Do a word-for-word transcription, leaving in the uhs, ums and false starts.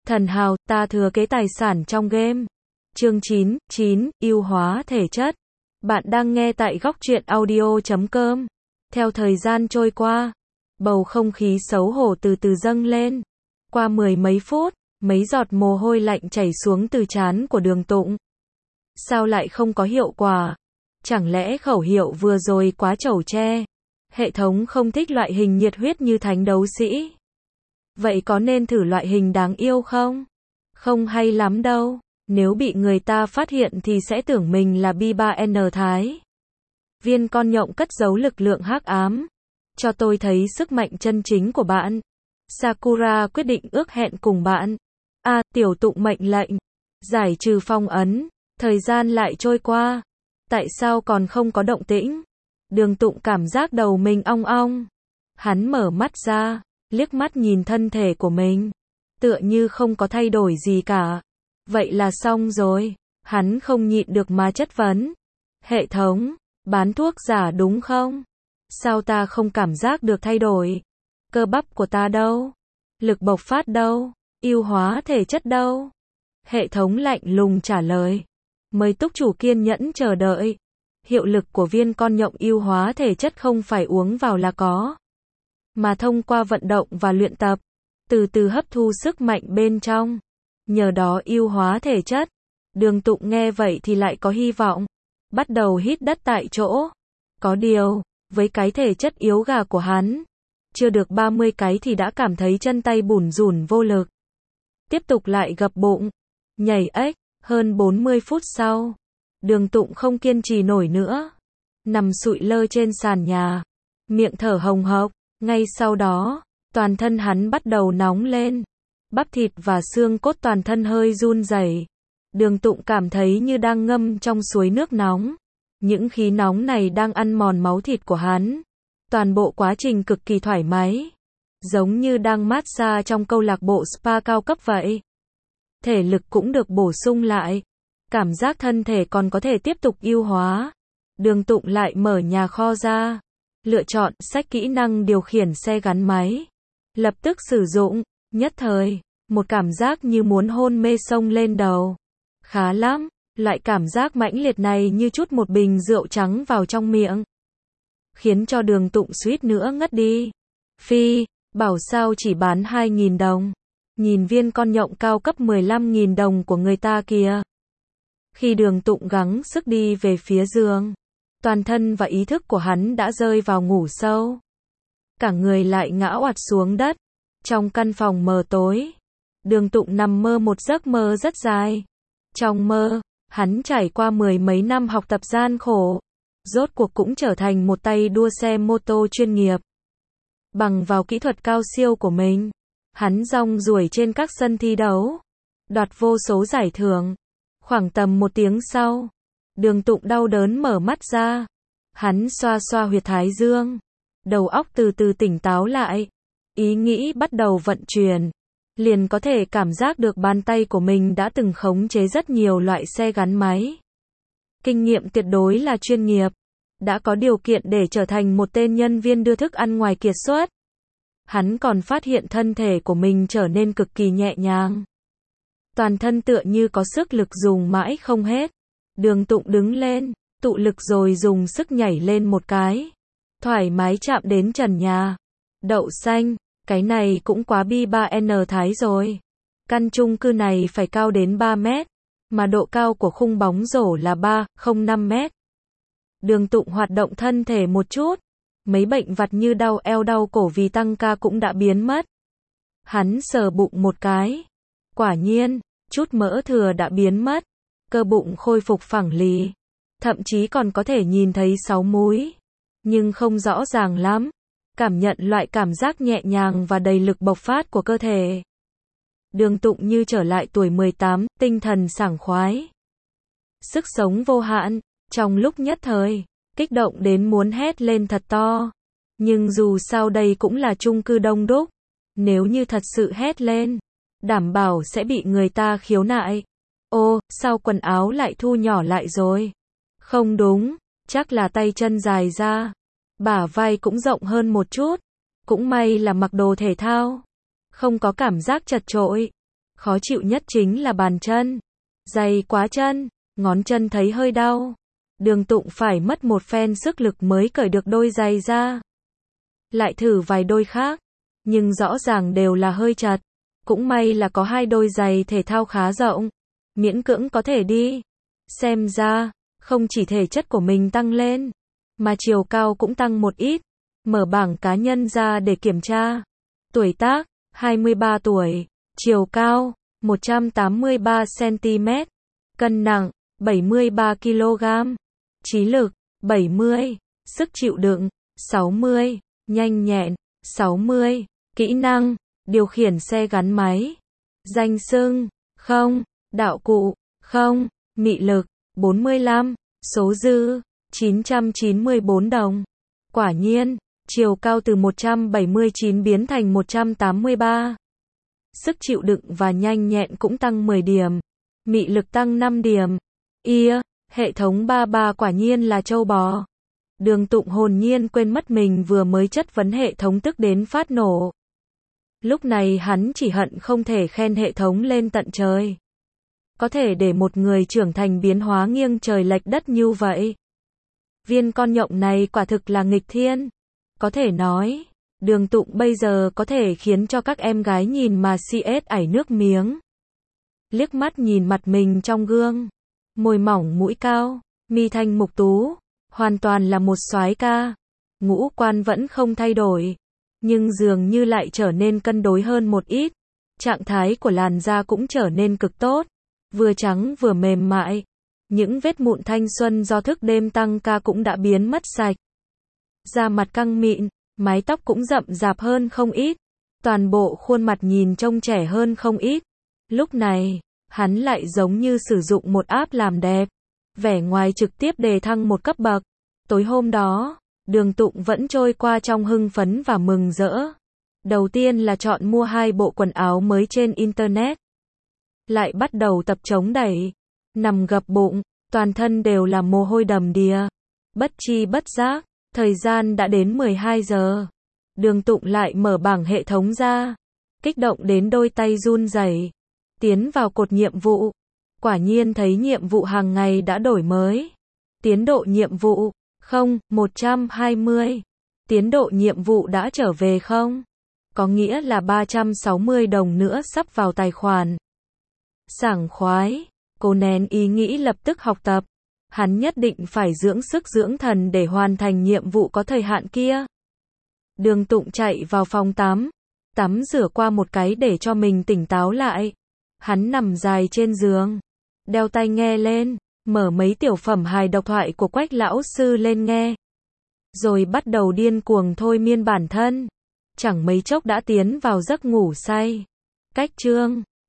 Thần hào, ta thừa kế tài sản trong game. Chương chín, chín, ưu hóa thể chất. Bạn đang nghe tại góc truyện audio chấm com. Theo thời gian trôi qua, bầu không khí xấu hổ từ từ dâng lên. Qua mười mấy phút, mấy giọt mồ hôi lạnh chảy xuống từ trán của Đường Tụng. Sao lại không có hiệu quả? Chẳng lẽ khẩu hiệu vừa rồi quá trẩu tre? Hệ thống không thích loại hình nhiệt huyết như thánh đấu sĩ. Vậy có nên thử loại hình đáng yêu không? Không hay lắm đâu. Nếu bị người ta phát hiện thì sẽ tưởng mình là bi ba en Thái. Viên con nhộng cất giấu lực lượng hắc ám. Cho tôi thấy sức mạnh chân chính của bạn. Sakura quyết định ước hẹn cùng bạn. A, à, Tiểu Tụng mệnh lệnh. Giải trừ phong ấn. Thời gian lại trôi qua. Tại sao còn không có động tĩnh? Đường Tụng cảm giác đầu mình ong ong. Hắn mở mắt ra, liếc mắt nhìn thân thể của mình. Tựa như không có thay đổi gì cả. Vậy là xong rồi. Hắn không nhịn được mà chất vấn. Hệ thống, bán thuốc giả đúng không? Sao ta không cảm giác được thay đổi? Cơ bắp của ta đâu? Lực bộc phát đâu? Ưu hóa thể chất đâu? Hệ thống lạnh lùng trả lời. Mời túc chủ kiên nhẫn chờ đợi. Hiệu lực của viên con nhộng ưu hóa thể chất không phải uống vào là có, mà thông qua vận động và luyện tập, từ từ hấp thu sức mạnh bên trong. Nhờ đó ưu hóa thể chất. Đường Tụng nghe vậy thì lại có hy vọng. Bắt đầu hít đất tại chỗ. Có điều, với cái thể chất yếu gà của hắn, chưa được ba mươi cái thì đã cảm thấy chân tay bủn rủn vô lực. Tiếp tục lại gập bụng, nhảy ếch, hơn bốn mươi phút sau, Đường Tụng không kiên trì nổi nữa. Nằm sụi lơ trên sàn nhà, miệng thở hồng hộc. Ngay sau đó, toàn thân hắn bắt đầu nóng lên. Bắp thịt và xương cốt toàn thân hơi run rẩy. Đường Tụng cảm thấy như đang ngâm trong suối nước nóng. Những khí nóng này đang ăn mòn máu thịt của hắn. Toàn bộ quá trình cực kỳ thoải mái. Giống như đang massage trong câu lạc bộ spa cao cấp vậy. Thể lực cũng được bổ sung lại. Cảm giác thân thể còn có thể tiếp tục ưu hóa. Đường Tụng lại mở nhà kho ra. Lựa chọn sách kỹ năng điều khiển xe gắn máy. Lập tức sử dụng. Nhất thời, một cảm giác như muốn hôn mê xông lên đầu. Khá lắm, loại cảm giác mãnh liệt này như chút một bình rượu trắng vào trong miệng. Khiến cho Đường Tụng suýt nữa ngất đi. Phi, bảo sao chỉ bán hai nghìn đồng. Nhìn viên con nhộng cao cấp mười lăm nghìn đồng của người ta kìa. Khi Đường Tụng gắng sức đi về phía giường, toàn thân và ý thức của hắn đã rơi vào ngủ sâu. Cả người lại ngã oặt xuống đất. Trong căn phòng mờ tối, Đường Tụng nằm mơ một giấc mơ rất dài. Trong mơ, hắn trải qua mười mấy năm học tập gian khổ, rốt cuộc cũng trở thành một tay đua xe mô tô chuyên nghiệp. Bằng vào kỹ thuật cao siêu của mình, hắn rong ruổi trên các sân thi đấu, đoạt vô số giải thưởng. Khoảng tầm một tiếng sau, Đường Tụng đau đớn mở mắt ra. Hắn xoa xoa huyệt thái dương, đầu óc từ từ tỉnh táo lại. Ý nghĩ bắt đầu vận chuyển, liền có thể cảm giác được bàn tay của mình đã từng khống chế rất nhiều loại xe gắn máy. Kinh nghiệm tuyệt đối là chuyên nghiệp, đã có điều kiện để trở thành một tên nhân viên đưa thức ăn ngoài kiệt xuất. Hắn còn phát hiện thân thể của mình trở nên cực kỳ nhẹ nhàng. Toàn thân tựa như có sức lực dùng mãi không hết. Đường Tụng đứng lên, tụ lực rồi dùng sức nhảy lên một cái. Thoải mái chạm đến trần nhà. Đậu xanh. Cái này cũng quá bi ba en Thái rồi. Căn chung cư này phải cao đến ba mét, mà độ cao của khung bóng rổ là ba phẩy không năm mét. Đường Tụng hoạt động thân thể một chút, mấy bệnh vặt như đau eo đau cổ vì tăng ca cũng đã biến mất. Hắn sờ bụng một cái. Quả nhiên, chút mỡ thừa đã biến mất, cơ bụng khôi phục phẳng lì. Thậm chí còn có thể nhìn thấy sáu múi, nhưng không rõ ràng lắm. Cảm nhận loại cảm giác nhẹ nhàng và đầy lực bộc phát của cơ thể. Đường Tụng như trở lại tuổi mười tám, tinh thần sảng khoái. Sức sống vô hạn, trong lúc nhất thời, kích động đến muốn hét lên thật to. Nhưng dù sao đây cũng là chung cư đông đúc. Nếu như thật sự hét lên, đảm bảo sẽ bị người ta khiếu nại. Ô, sao quần áo lại thu nhỏ lại rồi? Không đúng, chắc là tay chân dài ra. Bả vai cũng rộng hơn một chút. Cũng may là mặc đồ thể thao. Không có cảm giác chật chội. Khó chịu nhất chính là bàn chân. Dày quá chân, ngón chân thấy hơi đau. Đường Tụng phải mất một phen sức lực mới cởi được đôi giày ra. Lại thử vài đôi khác, nhưng rõ ràng đều là hơi chật. Cũng may là có hai đôi giày thể thao khá rộng, miễn cưỡng có thể đi. Xem ra, không chỉ thể chất của mình tăng lên, mà chiều cao cũng tăng một ít. Mở bảng cá nhân ra để kiểm tra. Tuổi tác, hai mươi ba tuổi. Chiều cao, một trăm tám mươi ba xăng-ti-mét. Cân nặng, bảy mươi ba ki lô gam. Trí lực, bảy mươi. Sức chịu đựng, sáu mươi. Nhanh nhẹn, sáu mươi. Kỹ năng, điều khiển xe gắn máy. Danh xưng, không. Đạo cụ, không. Mị lực, bốn mươi lăm. Số dư, chín trăm chín mươi bốn đồng. Quả nhiên, chiều cao từ một trăm bảy mươi chín biến thành một trăm tám mươi ba. Sức chịu đựng và nhanh nhẹn cũng tăng mười điểm. Mị lực tăng năm điểm. Ia, hệ thống ba ba quả nhiên là trâu bò. Đường Tụng hồn nhiên quên mất mình vừa mới chất vấn hệ thống tức đến phát nổ. Lúc này hắn chỉ hận không thể khen hệ thống lên tận trời. Có thể để một người trưởng thành biến hóa nghiêng trời lệch đất như vậy. Viên con nhộng này quả thực là nghịch thiên. Có thể nói, Đường Tụng bây giờ có thể khiến cho các em gái nhìn mà xê ét ảy nước miếng. Liếc mắt nhìn mặt mình trong gương. Môi mỏng mũi cao, mi thanh mục tú. Hoàn toàn là một soái ca. Ngũ quan vẫn không thay đổi. Nhưng dường như lại trở nên cân đối hơn một ít. Trạng thái của làn da cũng trở nên cực tốt. Vừa trắng vừa mềm mại. Những vết mụn thanh xuân do thức đêm tăng ca cũng đã biến mất sạch. Da mặt căng mịn, mái tóc cũng rậm rạp hơn không ít. Toàn bộ khuôn mặt nhìn trông trẻ hơn không ít. Lúc này, hắn lại giống như sử dụng một app làm đẹp. Vẻ ngoài trực tiếp đề thăng một cấp bậc. Tối hôm đó, Đường Tụng vẫn trôi qua trong hưng phấn và mừng rỡ. Đầu tiên là chọn mua hai bộ quần áo mới trên Internet. Lại bắt đầu tập chống đẩy. Nằm gập bụng, toàn thân đều là mồ hôi đầm đìa. Bất chi bất giác, thời gian đã đến mười hai giờ. Đường Tụng lại mở bảng hệ thống ra. Kích động đến đôi tay run rẩy. Tiến vào cột nhiệm vụ. Quả nhiên thấy nhiệm vụ hàng ngày đã đổi mới. Tiến độ nhiệm vụ, không, một trăm hai mươi. Tiến độ nhiệm vụ đã trở về không? Có nghĩa là ba trăm sáu mươi đồng nữa sắp vào tài khoản. Sảng khoái, cố nén ý nghĩ lập tức học tập. Hắn nhất định phải dưỡng sức dưỡng thần để hoàn thành nhiệm vụ có thời hạn kia. Đường Tụng chạy vào phòng tắm. Tắm rửa qua một cái để cho mình tỉnh táo lại. Hắn nằm dài trên giường. Đeo tai nghe lên, mở mấy tiểu phẩm hài độc thoại của Quách lão sư lên nghe. Rồi bắt đầu điên cuồng thôi miên bản thân. Chẳng mấy chốc đã tiến vào giấc ngủ say. Cách chương